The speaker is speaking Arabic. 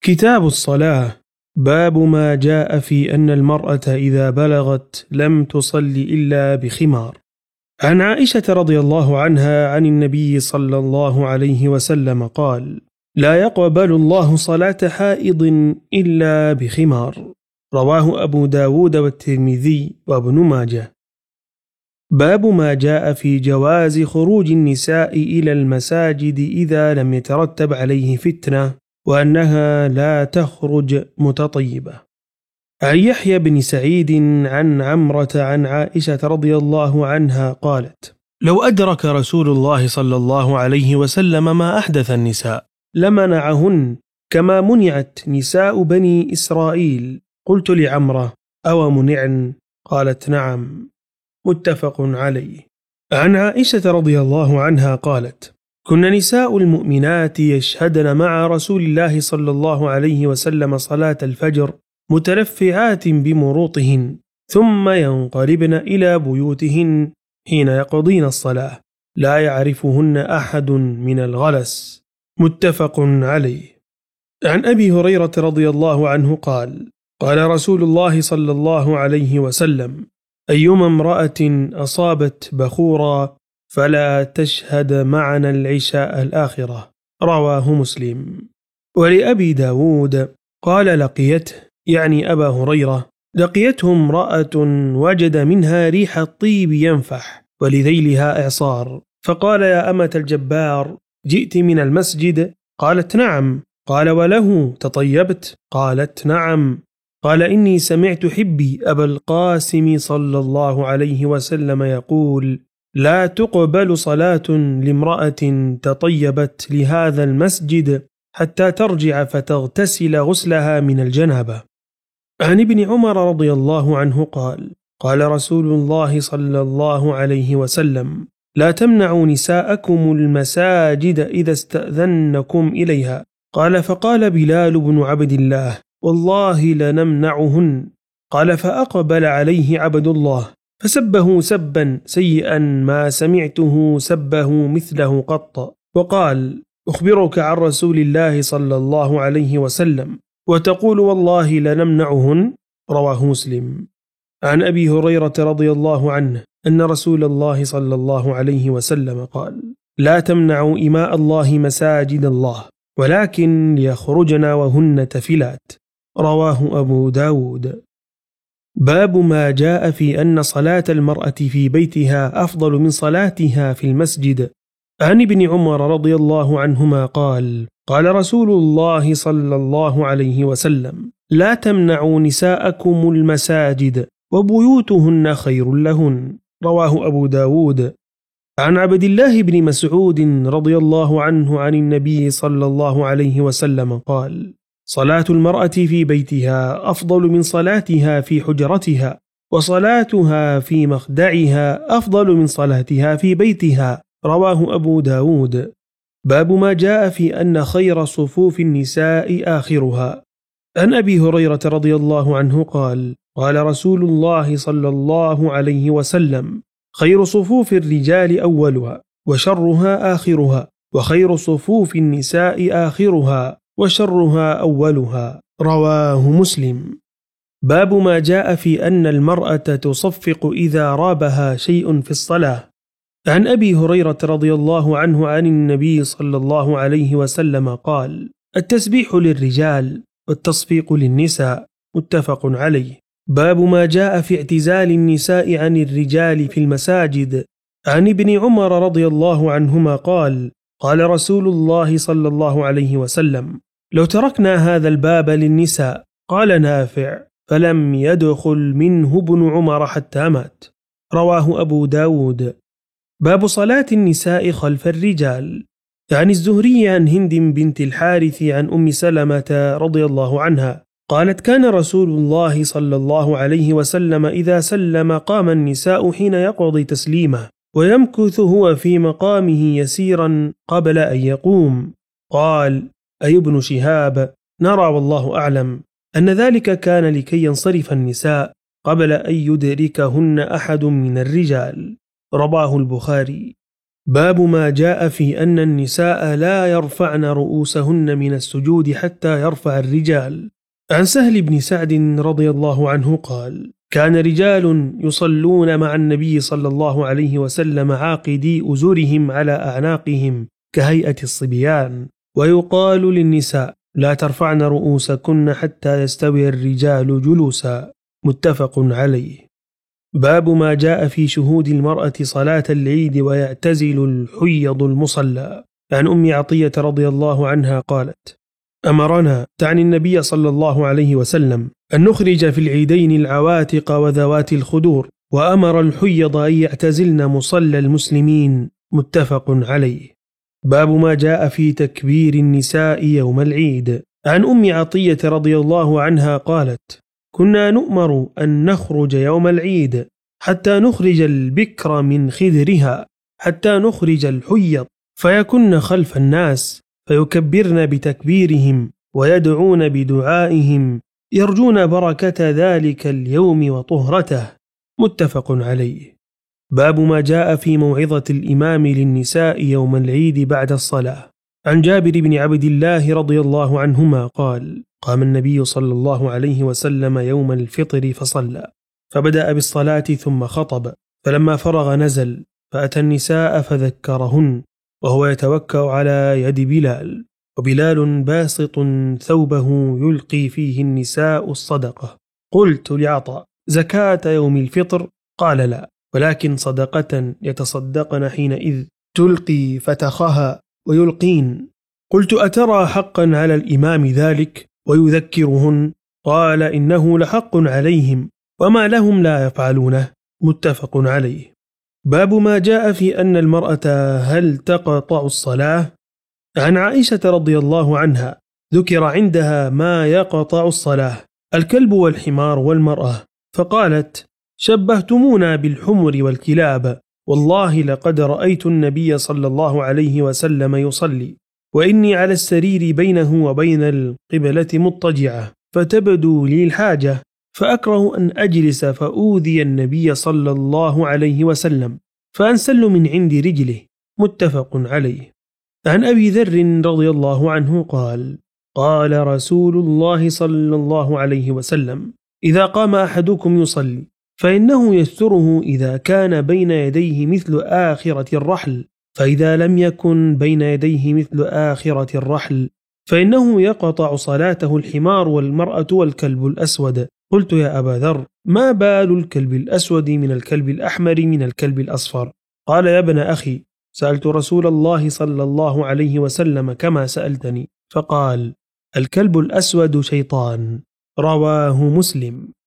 كتاب الصلاة. باب ما جاء في أن المرأة إذا بلغت لم تصل إلا بخمار. عن عائشة رضي الله عنها عن النبي صلى الله عليه وسلم قال: لا يقبل الله صلاة حائض إلا بخمار. رواه أبو داود والترمذي وابن ماجه. باب ما جاء في جواز خروج النساء إلى المساجد إذا لم يترتب عليه فتنة، وأنها لا تخرج متطيبة. عن يحيى بن سعيد عن عمرة عن عائشة رضي الله عنها قالت: لو أدرك رسول الله صلى الله عليه وسلم ما أحدث النساء لمنعهن كما منعت نساء بني إسرائيل. قلت لعمرة: أو منعن؟ قالت: نعم. متفق عليه. عن عائشة رضي الله عنها قالت: كن نساء المؤمنات يشهدن مع رسول الله صلى الله عليه وسلم صلاة الفجر مترفعات بمروطهن، ثم ينقلبن إلى بيوتهن حين يقضين الصلاة، لا يعرفهن أحد من الغلس. متفق عليه. عن أبي هريرة رضي الله عنه قال: قال رسول الله صلى الله عليه وسلم: أيما امرأة أصابت بخورا فلا تشهد معنا العشاء الآخرة. رواه مسلم. ولأبي داود قال: لقيته، يعني أبا هريرة، لقيته امرأة وجد منها ريح الطيب ينفح ولذيلها إعصار، فقال: يا أمة الجبار، جئت من المسجد؟ قالت: نعم. قال: وله تطيبت؟ قالت: نعم. قال: إني سمعت حبي أبا القاسم صلى الله عليه وسلم يقول: لا تقبل صلاة لامرأة تطيبت لهذا المسجد حتى ترجع فتغتسل غسلها من الجنابة. عن ابن عمر رضي الله عنه قال: قال رسول الله صلى الله عليه وسلم: لا تمنعوا نساءكم المساجد إذا استأذنكم إليها. قال: فقال بلال بن عبد الله: والله لنمنعهن. قال: فأقبل عليه عبد الله فسبه سبا سيئا ما سمعته سبه مثله قط، وقال: أخبرك عن رسول الله صلى الله عليه وسلم وتقول والله لنمنعهن. رواه مسلم. عن أبي هريرة رضي الله عنه أن رسول الله صلى الله عليه وسلم قال: لا تمنعوا إماء الله مساجد الله، ولكن ليخرجن وهن تفلات. رواه أبو داود. باب ما جاء في أن صلاة المرأة في بيتها أفضل من صلاتها في المسجد. عن ابن عمر رضي الله عنهما قال: قال رسول الله صلى الله عليه وسلم: لا تمنعوا نساءكم المساجد وبيوتهن خير لهن. رواه أبو داود. عن عبد الله بن مسعود رضي الله عنه عن النبي صلى الله عليه وسلم قال: صلاة المرأة في بيتها أفضل من صلاتها في حجرتها، وصلاتها في مخدعها أفضل من صلاتها في بيتها. رواه أبو داود. باب ما جاء في أن خير صفوف النساء آخرها. عن أبي هريرة رضي الله عنه قال: قال رسول الله صلى الله عليه وسلم: خير صفوف الرجال أولها، وشرها آخرها، وخير صفوف النساء آخرها، وشرها أولها. رواه مسلم. باب ما جاء في أن المرأة تصفق إذا رابها شيء في الصلاة. عن أبي هريرة رضي الله عنه عن النبي صلى الله عليه وسلم قال: التسبيح للرجال والتصفيق للنساء. متفق عليه. باب ما جاء في اعتزال النساء عن الرجال في المساجد. عن ابن عمر رضي الله عنهما قال: قال رسول الله صلى الله عليه وسلم: لو تركنا هذا الباب للنساء. قال نافع: فلم يدخل منه ابن عمر حتى مات. رواه أبو داود. باب صلاة النساء خلف الرجال. عن الزهري عن هند بنت الحارث عن أم سلمة رضي الله عنها قالت: كان رسول الله صلى الله عليه وسلم إذا سلم قام النساء حين يقضي تسليمه، ويمكث هو في مقامه يسيرا قبل أن يقوم. قال: أي ابن شهاب، نرى والله أعلم أن ذلك كان لكي ينصرف النساء قبل أن يدركهن أحد من الرجال. رواه البخاري. باب ما جاء في أن النساء لا يرفعن رؤوسهن من السجود حتى يرفع الرجال. عن سهل بن سعد رضي الله عنه قال: كان رجال يصلون مع النبي صلى الله عليه وسلم عاقدي أزرهم على أعناقهم كهيئة الصبيان، ويقال للنساء: لا ترفعن رؤوسكن حتى يستوي الرجال جلوسا. متفق عليه. باب ما جاء في شهود المرأة صلاة العيد ويعتزل الحيض المصلى. عن أم عطية رضي الله عنها قالت: أمرنا تعني النبي صلى الله عليه وسلم أن نخرج في العيدين العواتق وذوات الخدور، وأمر الحيض أن يعتزلن مصلى المسلمين. متفق عليه. باب ما جاء في تكبير النساء يوم العيد. عن أم عطية رضي الله عنها قالت: كنا نؤمر أن نخرج يوم العيد حتى نخرج البكر من خدرها، حتى نخرج الحيض، فيكن خلف الناس فيكبرن بتكبيرهم ويدعون بدعائهم، يرجون بركة ذلك اليوم وطهرته. متفق عليه. باب ما جاء في موعظة الإمام للنساء يوم العيد بعد الصلاة. عن جابر بن عبد الله رضي الله عنهما قال: قام النبي صلى الله عليه وسلم يوم الفطر فصلى، فبدأ بالصلاة ثم خطب، فلما فرغ نزل فأتى النساء فذكرهن وهو يتوكأ على يد بلال، وبلال باسط ثوبه يلقي فيه النساء الصدقة. قلت لعطاء: زكاة يوم الفطر؟ قال: لا، ولكن صدقة يتصدقن حينئذ، تلقي فتخها ويلقين. قلت: أترى حقا على الإمام ذلك ويذكرهن؟ قال: إنه لحق عليهم، وما لهم لا يفعلونه. متفق عليه. باب ما جاء في أن المرأة هل تقطع الصلاة. عن عائشة رضي الله عنها ذكر عندها ما يقطع الصلاة: الكلب والحمار والمرأة، فقالت: شبهتمونا بالحمر والكلاب، والله لقد رأيت النبي صلى الله عليه وسلم يصلي وإني على السرير بينه وبين القبلة مضطجعة، فتبدو لي الحاجة، فأكره أن أجلس فأوذي النبي صلى الله عليه وسلم، فأنسل من عند رجله. متفق عليه. عن أبي ذر رضي الله عنه قال: قال رسول الله صلى الله عليه وسلم: إذا قام أحدكم يصلي فإنه يستره إذا كان بين يديه مثل آخرة الرحل، فإذا لم يكن بين يديه مثل آخرة الرحل فإنه يقطع صلاته الحمار والمرأة والكلب الأسود. قلت: يا أبا ذر، ما بال الكلب الأسود من الكلب الأحمر من الكلب الأصفر؟ قال: يا ابن أخي، سألت رسول الله صلى الله عليه وسلم كما سألتني، فقال: الكلب الأسود شيطان. رواه مسلم.